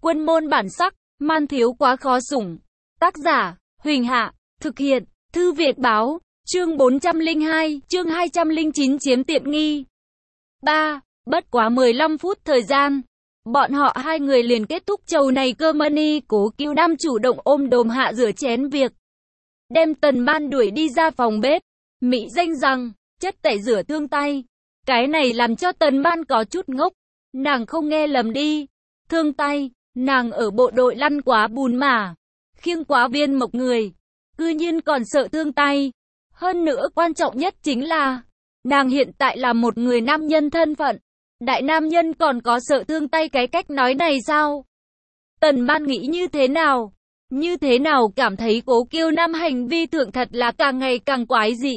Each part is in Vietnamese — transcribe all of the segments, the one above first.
Quân môn bản sắc, man thiếu quá khó sủng. Tác giả, Huỳnh Hạ, thực hiện, Thư Việt Báo, chương 402, chương 209 chiếm tiện nghi. 3. Bất quá 15 phút thời gian, bọn họ hai người liền kết thúc chầu này cơ money. Cố Kiêu Nam chủ động ôm đồm Hạ rửa chén việc, đem Tần Ban đuổi đi ra phòng bếp, mỹ danh rằng, chất tẩy rửa thương tay. Cái này làm cho Tần Ban có chút ngốc, nàng không nghe lầm đi. Thương tay, nàng ở bộ đội lăn quá bùn mà, khiêng quá viên mộc người, cư nhiên còn sợ thương tay. Hơn nữa quan trọng nhất chính là, nàng hiện tại là một người nam nhân thân phận. Đại nam nhân còn có sợ thương tay cái cách nói này sao? Tần Ban nghĩ như thế nào? Như thế nào cảm thấy Cố Kiêu Nam hành vi thượng thật là càng ngày càng quái dị.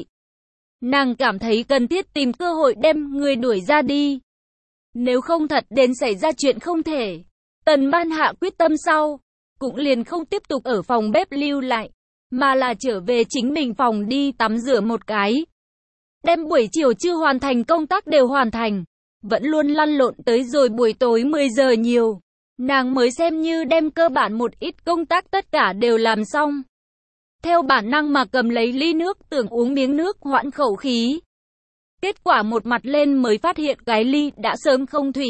Nàng cảm thấy cần thiết tìm cơ hội đem người đuổi ra đi. Nếu không thật đến xảy ra chuyện không thể. Tần Ban hạ quyết tâm sau, cũng liền không tiếp tục ở phòng bếp lưu lại, mà là trở về chính mình phòng đi tắm rửa một cái. Đem buổi chiều chưa hoàn thành công tác đều hoàn thành, vẫn luôn lăn lộn tới rồi buổi tối 10 giờ nhiều. Nàng mới xem như đem cơ bản một ít công tác tất cả đều làm xong. Theo bản năng mà cầm lấy ly nước tưởng uống miếng nước hoãn khẩu khí. Kết quả một mặt lên mới phát hiện cái ly đã sớm không thủy.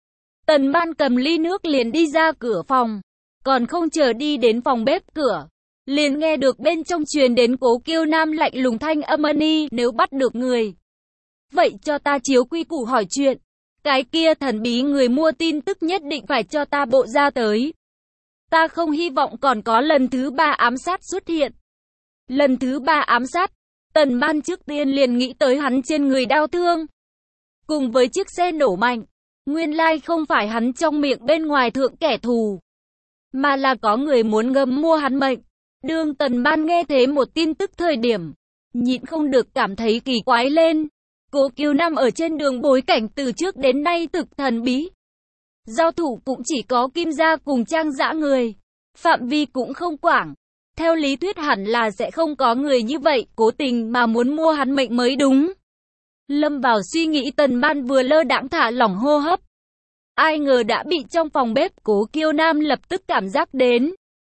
Tần Ban cầm ly nước liền đi ra cửa phòng. Còn không chờ đi đến phòng bếp cửa, liền nghe được bên trong truyền đến Cố Kiêu Nam lạnh lùng thanh âm ni, nếu bắt được người, vậy cho ta chiếu quy củ hỏi chuyện. Cái kia thần bí người mua tin tức nhất định phải cho ta bộ ra tới. Ta không hy vọng còn có lần thứ 3 ám sát xuất hiện. Lần thứ 3 ám sát, Tần Ban trước tiên liền nghĩ tới hắn trên người đau thương, cùng với chiếc xe nổ mạnh. Nguyên lai không phải hắn trong miệng bên ngoài thượng kẻ thù, mà là có người muốn ngầm mua hắn mệnh. Đương Tần Ban nghe thế một tin tức thời điểm, nhịn không được cảm thấy kỳ quái lên. Cố Kiêu Nam ở trên đường bối cảnh từ trước đến nay thực thần bí. Giao thủ cũng chỉ có Kim Gia cùng Trang Dã người, phạm vi cũng không quảng. Theo lý thuyết hẳn là sẽ không có người như vậy cố tình mà muốn mua hắn mệnh mới đúng. Lâm vào suy nghĩ, Tần Ban vừa lơ đãng thả lỏng hô hấp. Ai ngờ đã bị trong phòng bếp Cố Kiêu Nam lập tức cảm giác đến.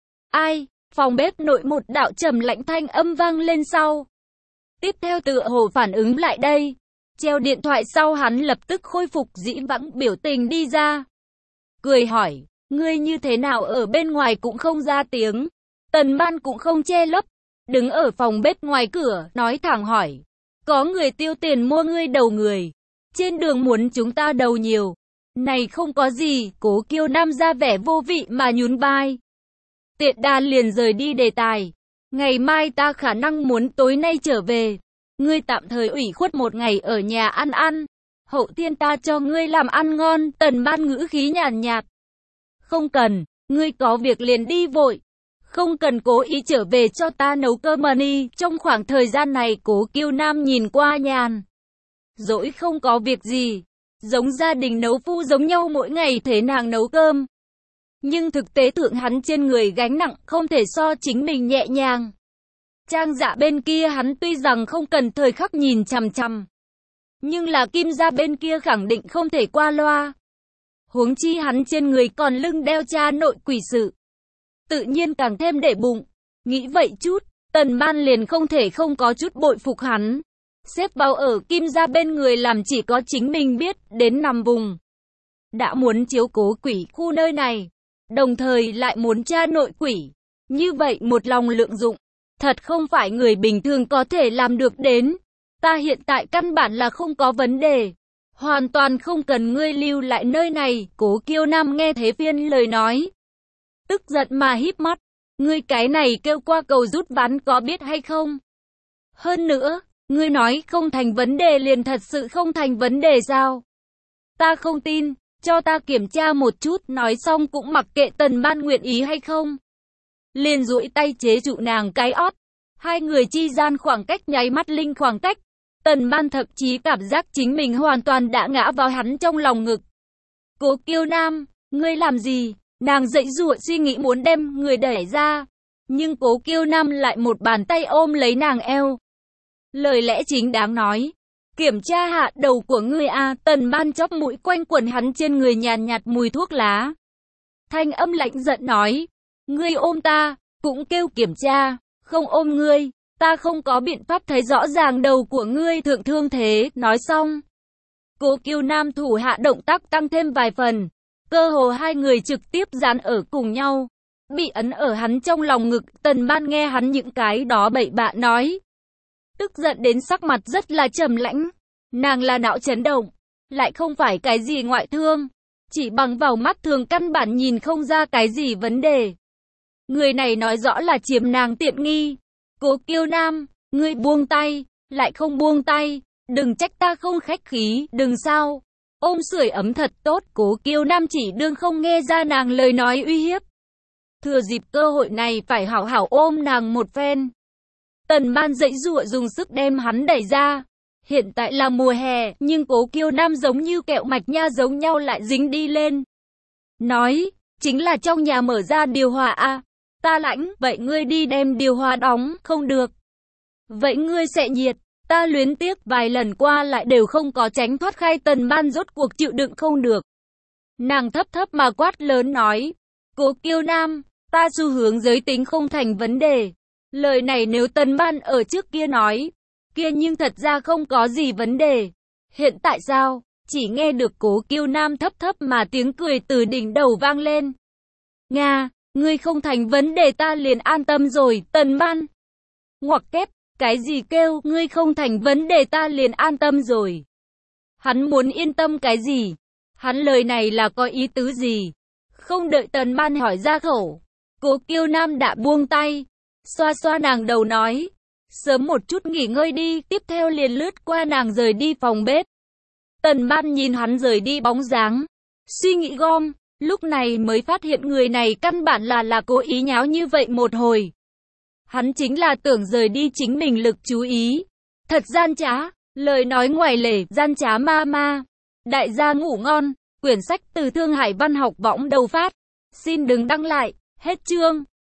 Ai? Phòng bếp nội một đạo trầm lạnh thanh âm vang lên sau. Tiếp theo tựa hồ phản ứng lại đây, treo điện thoại sau hắn lập tức khôi phục dĩ vãng biểu tình đi ra. Cười hỏi, ngươi như thế nào ở bên ngoài cũng không ra tiếng. Tần Ban cũng không che lấp, đứng ở phòng bếp ngoài cửa, nói thẳng hỏi. Có người tiêu tiền mua ngươi đầu người, trên đường muốn chúng ta đầu nhiều. Này không có gì, Cố Kiêu Nam ra vẻ vô vị mà nhún vai. Tiện đà liền rời đi đề tài. Ngày mai ta khả năng muốn tối nay trở về. Ngươi tạm thời ủy khuất một ngày ở nhà ăn ăn. Hậu thiên ta cho ngươi làm ăn ngon. Tần Ban ngữ khí nhàn nhạt. Không cần, ngươi có việc liền đi vội. Không cần cố ý trở về cho ta nấu cơm money. Trong khoảng thời gian này Cố Kiêu Nam nhìn qua nhàn dỗi không có việc gì, giống gia đình nấu phu giống nhau mỗi ngày thế nàng nấu cơm. Nhưng thực tế thượng hắn trên người gánh nặng không thể so chính mình nhẹ nhàng. Trang Dạ bên kia hắn tuy rằng không cần thời khắc nhìn chằm chằm, nhưng là Kim Gia bên kia khẳng định không thể qua loa. Huống chi hắn trên người còn lưng đeo cha nội quỷ sự, tự nhiên càng thêm để bụng. Nghĩ vậy chút, Tần Ban liền không thể không có chút bội phục hắn. Xếp vào ở Kim Gia bên người làm chỉ có chính mình biết đến nằm vùng. Đã muốn chiếu cố quỷ khu nơi này, đồng thời lại muốn tra nội quỷ. Như vậy một lòng lượng dụng, thật không phải người bình thường có thể làm được đến. Ta hiện tại căn bản là không có vấn đề, hoàn toàn không cần ngươi lưu lại nơi này. Cố Kiêu Nam nghe thế phiên lời nói, tức giận mà híp mắt. Ngươi cái này kêu qua cầu rút ván có biết hay không? Hơn nữa, ngươi nói không thành vấn đề liền thật sự không thành vấn đề sao? Ta không tin, cho ta kiểm tra một chút. Nói xong cũng mặc kệ Tần Ban nguyện ý hay không, liền duỗi tay chế trụ nàng cái ót. Hai người chi gian khoảng cách nháy mắt linh khoảng cách. Tần Ban thậm chí cảm giác chính mình hoàn toàn đã ngã vào hắn trong lòng ngực. Cố Kiêu Nam, ngươi làm gì? Nàng dãy dụa suy nghĩ muốn đem người đẩy ra, nhưng Cố Kiêu Nam lại một bàn tay ôm lấy nàng eo. Lời lẽ chính đáng nói, kiểm tra hạ đầu của ngươi a. Tần Ban chóp mũi quanh quẩn hắn trên người nhàn nhạt mùi thuốc lá. Thanh âm lạnh giận nói, ngươi ôm ta, cũng kêu kiểm tra, không ôm ngươi, ta không có biện pháp thấy rõ ràng đầu của ngươi thượng thương thế. Nói xong, Cố Kiêu Nam thủ hạ động tác tăng thêm vài phần, cơ hồ hai người trực tiếp dán ở cùng nhau, bị ấn ở hắn trong lòng ngực. Tần Ban nghe hắn những cái đó bậy bạ nói, tức giận đến sắc mặt rất là trầm lãnh. Nàng là não chấn động, lại không phải cái gì ngoại thương, chỉ bằng vào mắt thường căn bản nhìn không ra cái gì vấn đề. Người này nói rõ là chiếm nàng tiện nghi. Cố Kiêu Nam, ngươi buông tay, lại không buông tay, đừng trách ta không khách khí, đừng sao. Ôm sưởi ấm thật tốt. Cố Kiêu Nam chỉ đương không nghe ra nàng lời nói uy hiếp. Thừa dịp cơ hội này phải hảo hảo ôm nàng một phen. Tần Ban giãy giụa dùng sức đem hắn đẩy ra. Hiện tại là mùa hè, nhưng Cố Kiêu Nam giống như kẹo mạch nha giống nhau lại dính đi lên. Nói, chính là trong nhà mở ra điều hòa à? Ta lạnh, vậy ngươi đi đem điều hòa đóng, không được. Vậy ngươi sẽ nhiệt, ta luyến tiếc vài lần qua lại đều không có tránh thoát khai. Tần Ban rốt cuộc chịu đựng không được. Nàng thấp thấp mà quát lớn nói, Cố Kiêu Nam, ta xu hướng giới tính không thành vấn đề. Lời này nếu Tần Ban ở trước kia nói, kia nhưng thật ra không có gì vấn đề. Hiện tại sao? Chỉ nghe được Cố Kiêu Nam thấp thấp mà tiếng cười từ đỉnh đầu vang lên. Nga, ngươi không thành vấn đề ta liền an tâm rồi. Tần Ban ngoặc kép, cái gì kêu ngươi không thành vấn đề ta liền an tâm rồi? Hắn muốn yên tâm cái gì? Hắn lời này là có ý tứ gì? Không đợi Tần Ban hỏi ra khẩu, Cố Kiêu Nam đã buông tay, xoa xoa nàng đầu nói, sớm một chút nghỉ ngơi đi. Tiếp theo liền lướt qua nàng rời đi phòng bếp. Tần Ban nhìn hắn rời đi bóng dáng, suy nghĩ gom, lúc này mới phát hiện người này căn bản là cố ý nháo như vậy một hồi. Hắn chính là tưởng rời đi chính mình lực chú ý. Thật gian trá, lời nói ngoài lề, gian trá ma ma. Đại gia ngủ ngon. Quyển sách từ Thương Hải Văn học võng đầu phát. Xin đừng đăng lại. Hết chương.